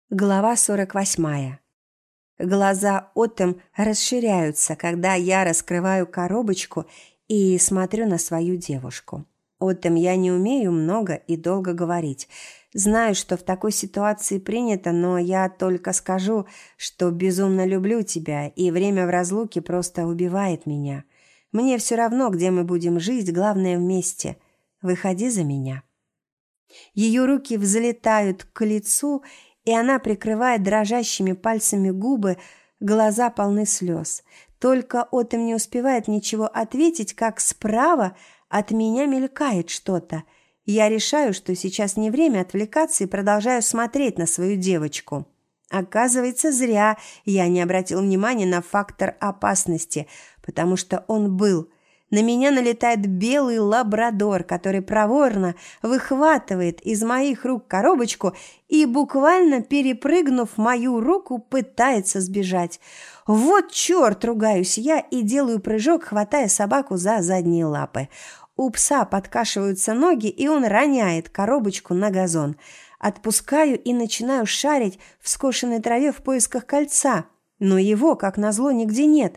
Глава 48. Глаза Отом расширяются, когда я раскрываю коробочку и смотрю на свою девушку. Отом, я не умею много и долго говорить. Знаю, что в такой ситуации принято, но я только скажу, что безумно люблю тебя, и время в разлуке просто убивает меня. Мне все равно, где мы будем жить, главное вместе. Выходи за меня. Ее руки взлетают к лицу, и она прикрывает дрожащими пальцами губы, глаза полны слез. Только Отом не успевает ничего ответить, как справа от меня мелькает что-то. Я решаю, что сейчас не время отвлекаться, и продолжаю смотреть на свою девочку. Оказывается, зря я не обратил внимания на фактор опасности, потому что он был. На меня налетает белый лабрадор, который проворно выхватывает из моих рук коробочку и, буквально перепрыгнув мою руку, пытается сбежать. «Вот черт!» – ругаюсь я и делаю прыжок, хватая собаку за задние лапы. У пса подкашиваются ноги, и он роняет коробочку на газон. Отпускаю и начинаю шарить в скошенной траве в поисках кольца, но его, как назло, нигде нет.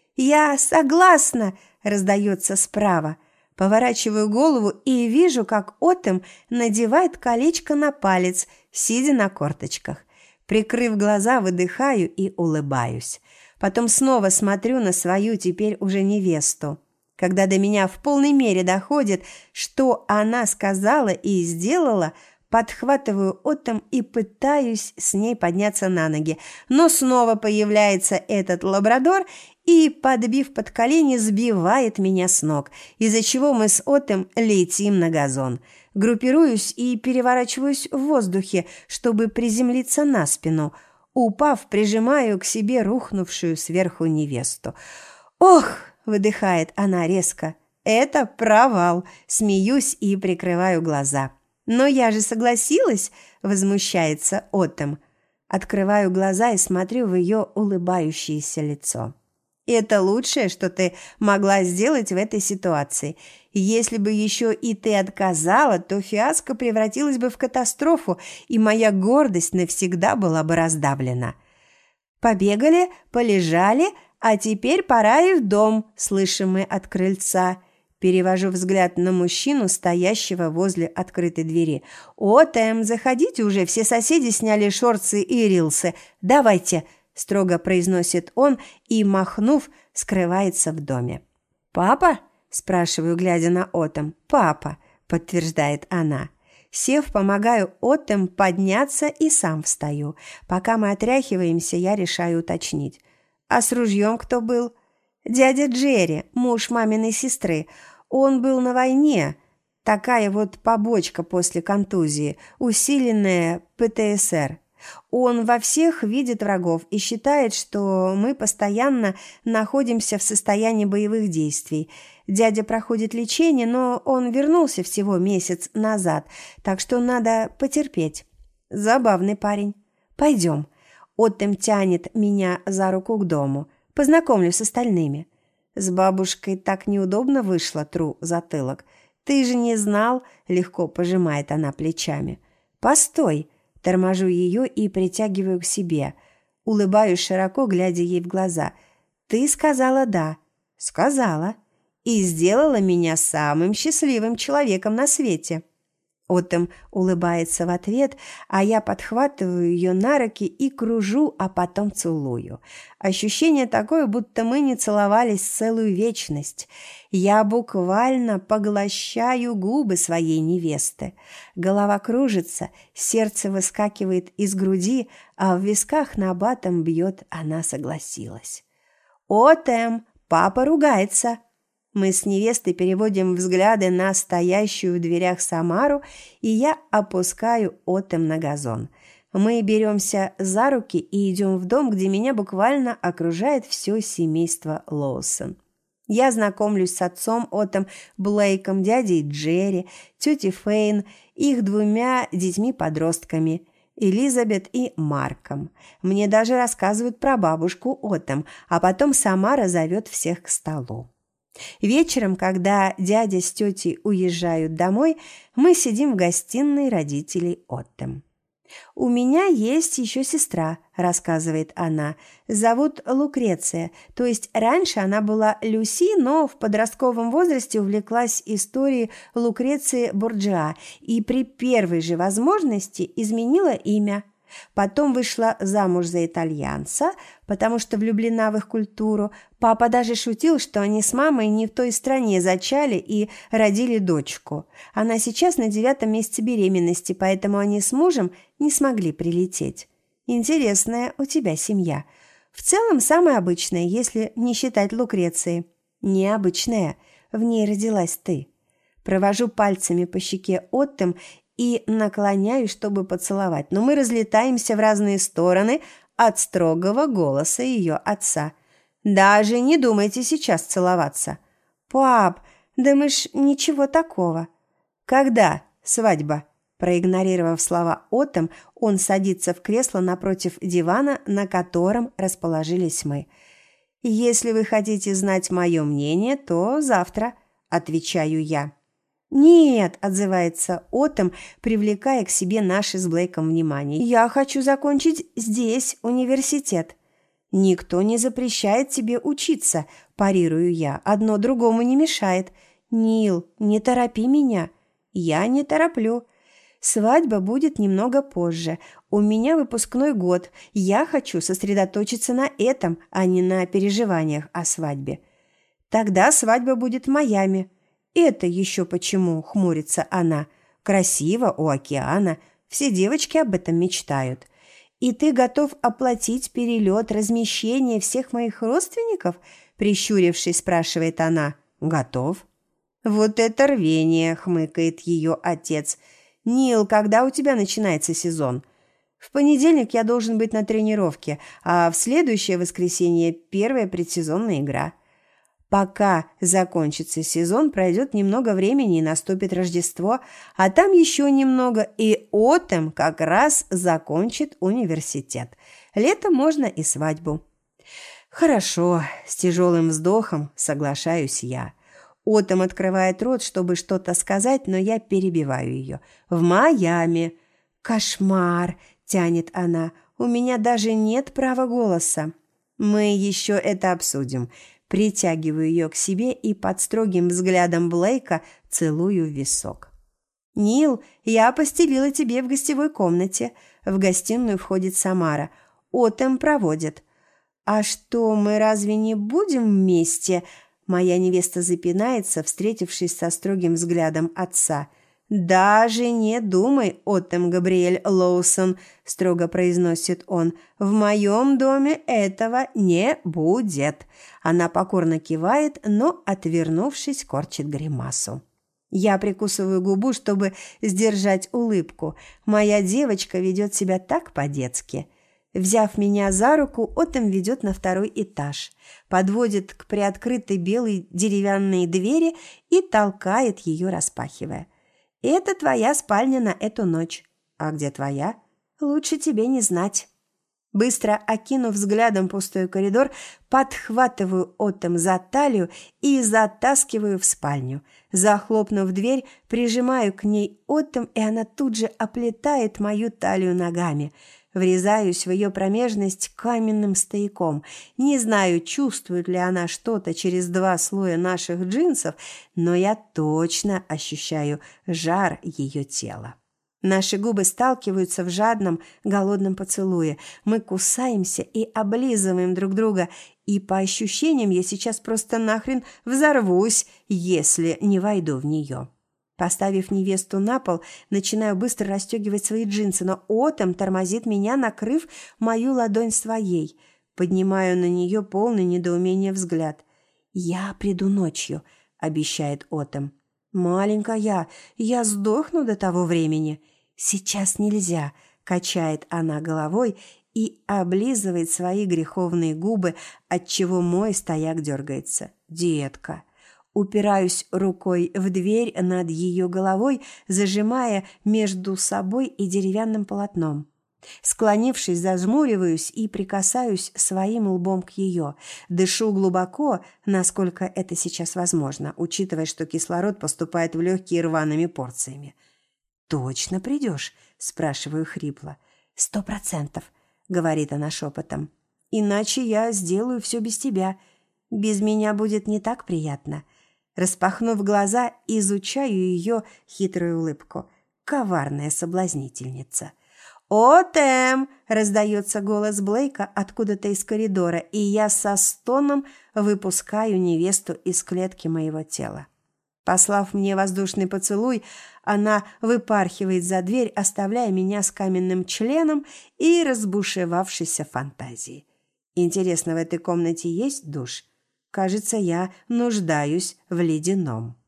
«Я согласна!» – раздается справа. Поворачиваю голову и вижу, как Отом надевает колечко на палец, сидя на корточках. Прикрыв глаза, выдыхаю и улыбаюсь. Потом снова смотрю на свою теперь уже невесту. Когда до меня в полной мере доходит, что она сказала и сделала, подхватываю Отом и пытаюсь с ней подняться на ноги. Но снова появляется этот лабрадор и, подбив под колени, сбивает меня с ног, из-за чего мы с Отом летим на газон. Группируюсь и переворачиваюсь в воздухе, чтобы приземлиться на спину. Упав, прижимаю к себе рухнувшую сверху невесту. «Ох!» – выдыхает она резко. «Это провал!» – смеюсь и прикрываю глаза. «Но я же согласилась!» – возмущается Отом. Открываю глаза и смотрю в ее улыбающееся лицо. «Это лучшее, что ты могла сделать в этой ситуации. Если бы еще и ты отказала, то фиаско превратилось бы в катастрофу, и моя гордость навсегда была бы раздавлена». «Побегали, полежали, а теперь пора и в дом», – слышим мы от крыльца. Перевожу взгляд на мужчину, стоящего возле открытой двери. «Отом, заходите уже, все соседи сняли шорты и рилсы. Давайте», – строго произносит он и, махнув, скрывается в доме. «Папа?» – спрашиваю, глядя на Отом. «Папа», – подтверждает она. Сев, помогаю Отом подняться и сам встаю. Пока мы отряхиваемся, я решаю уточнить. «А с ружьем кто был?» «Дядя Джерри, муж маминой сестры. Он был на войне. Такая вот побочка после контузии, усиленная ПТСР. Он во всех видит врагов и считает, что мы постоянно находимся в состоянии боевых действий. Дядя проходит лечение, но он вернулся всего месяц назад, так что надо потерпеть. Забавный парень. Пойдем». Отом тянет меня за руку к дому. Познакомлю с остальными. С бабушкой так неудобно вышло, тру затылок. «Ты же не знал?» – легко пожимает она плечами. «Постой!» – торможу ее и притягиваю к себе. Улыбаюсь широко, глядя ей в глаза. «Ты сказала «да». «Сказала. И сделала меня самым счастливым человеком на свете». Отом улыбается в ответ, а я подхватываю ее на руки и кружу, а потом целую. Ощущение такое, будто мы не целовались целую вечность. Я буквально поглощаю губы своей невесты. Голова кружится, сердце выскакивает из груди, а в висках набатом бьет, она согласилась. «Отом, папа ругается!» Мы с невестой переводим взгляды на стоящую в дверях Самару, и я опускаю Отом на газон. Мы беремся за руки и идем в дом, где меня буквально окружает все семейство Лоусон. Я знакомлюсь с отцом Отом, Блейком, дядей Джерри, тетей Фейн, их двумя детьми-подростками – Элизабет и Марком. Мне даже рассказывают про бабушку Отом, а потом Самара зовет всех к столу. Вечером, когда дядя с тетей уезжают домой, мы сидим в гостиной родителей Отом. «У меня есть еще сестра», – рассказывает она. «Зовут Лукреция. То есть раньше она была Люси, но в подростковом возрасте увлеклась историей Лукреции Борджиа и при первой же возможности изменила имя. Потом вышла замуж за итальянца, потому что влюблена в их культуру. Папа даже шутил, что они с мамой не в той стране зачали и родили дочку. Она сейчас на 9-м месяце беременности, поэтому они с мужем не смогли прилететь. Интересная у тебя семья. В целом самая обычная, если не считать Лукреции. Необычная. В ней родилась ты». Провожу пальцами по щеке Оттем и наклоняюсь, чтобы поцеловать, но мы разлетаемся в разные стороны от строгого голоса ее отца. «Даже не думайте сейчас целоваться». «Пап, да мы ж ничего такого». «Когда свадьба?» Проигнорировав слова Оттем, он садится в кресло напротив дивана, на котором расположились мы. «Если вы хотите знать мое мнение, то завтра», – отвечаю я. «Нет», – отзывается Оттем, привлекая к себе наше с Блейком внимание. «Я хочу закончить здесь университет». «Никто не запрещает тебе учиться», – парирую я. «Одно другому не мешает». «Нил, не торопи меня». «Я не тороплю». «Свадьба будет немного позже. У меня выпускной год. Я хочу сосредоточиться на этом, а не на переживаниях о свадьбе». «Тогда свадьба будет в Майами». «Это еще почему?» – хмурится она. «Красиво, у океана. Все девочки об этом мечтают». «И ты готов оплатить перелет, размещение всех моих родственников?» – прищурившись, спрашивает она. «Готов». «Вот это рвение!» – хмыкает ее отец. «Нил, когда у тебя начинается сезон?» «В понедельник я должен быть на тренировке, а в следующее воскресенье первая предсезонная игра». Пока закончится сезон, пройдет немного времени и наступит Рождество, а там еще немного, и Оттем как раз закончит университет. Летом можно и свадьбу. «Хорошо», – с тяжелым вздохом соглашаюсь я. Оттем открывает рот, чтобы что-то сказать, но я перебиваю ее. «В Майами». «Кошмар», – тянет она, – «у меня даже нет права голоса». «Мы еще это обсудим». Притягиваю ее к себе и под строгим взглядом Блейка целую в висок. «Нил, я постелила тебе в гостевой комнате». В гостиную входит Самара. «Оттем проводит». «А что, мы разве не будем вместе?» Моя невеста запинается, встретившись со строгим взглядом отца. «Даже не думай, Оттем Габриэль Лоусон», – строго произносит он. «В моем доме этого не будет». Она покорно кивает, но, отвернувшись, корчит гримасу. Я прикусываю губу, чтобы сдержать улыбку. Моя девочка ведет себя так по-детски. Взяв меня за руку, Оттем ведет на 2-й этаж, подводит к приоткрытой белой деревянной двери и толкает ее, распахивая. «Это твоя спальня на эту ночь». «А где твоя?» «Лучше тебе не знать». Быстро окинув взглядом пустой коридор, подхватываю Оттем за талию и затаскиваю в спальню. Захлопнув дверь, прижимаю к ней Оттем, и она тут же оплетает мою талию ногами. Врезаюсь в ее промежность каменным стояком. Не знаю, чувствует ли она что-то через 2 слоя наших джинсов, но я точно ощущаю жар ее тела. Наши губы сталкиваются в жадном, голодном поцелуе. Мы кусаемся и облизываем друг друга, и по ощущениям я сейчас просто нахрен взорвусь, если не войду в нее. Поставив невесту на пол, начинаю быстро расстегивать свои джинсы, но Оттем тормозит меня, накрыв мою ладонь своей. Поднимаю на нее полный недоумения взгляд. «Я приду ночью», – обещает Оттем. «Маленькая, я сдохну до того времени». «Сейчас нельзя», – качает она головой и облизывает свои греховные губы, отчего мой стояк дергается. «Детка». Упираюсь рукой в дверь над ее головой, зажимая между собой и деревянным полотном. Склонившись, зажмуриваюсь и прикасаюсь своим лбом к ее. Дышу глубоко, насколько это сейчас возможно, учитывая, что кислород поступает в легкие рваными порциями. «Точно придешь?» – спрашиваю хрипло. 100%, говорит она шепотом. Иначе я сделаю все без тебя. Без меня будет не так приятно. Распахнув глаза, изучаю ее хитрую улыбку. Коварная соблазнительница. «О, Тэм!» – раздается голос Блейка откуда-то из коридора, и я со стоном выпускаю невесту из клетки моего тела. Послав мне воздушный поцелуй, она выпархивает за дверь, оставляя меня с каменным членом и разбушевавшейся фантазией. Интересно, в этой комнате есть душ? Кажется, я нуждаюсь в ледяном.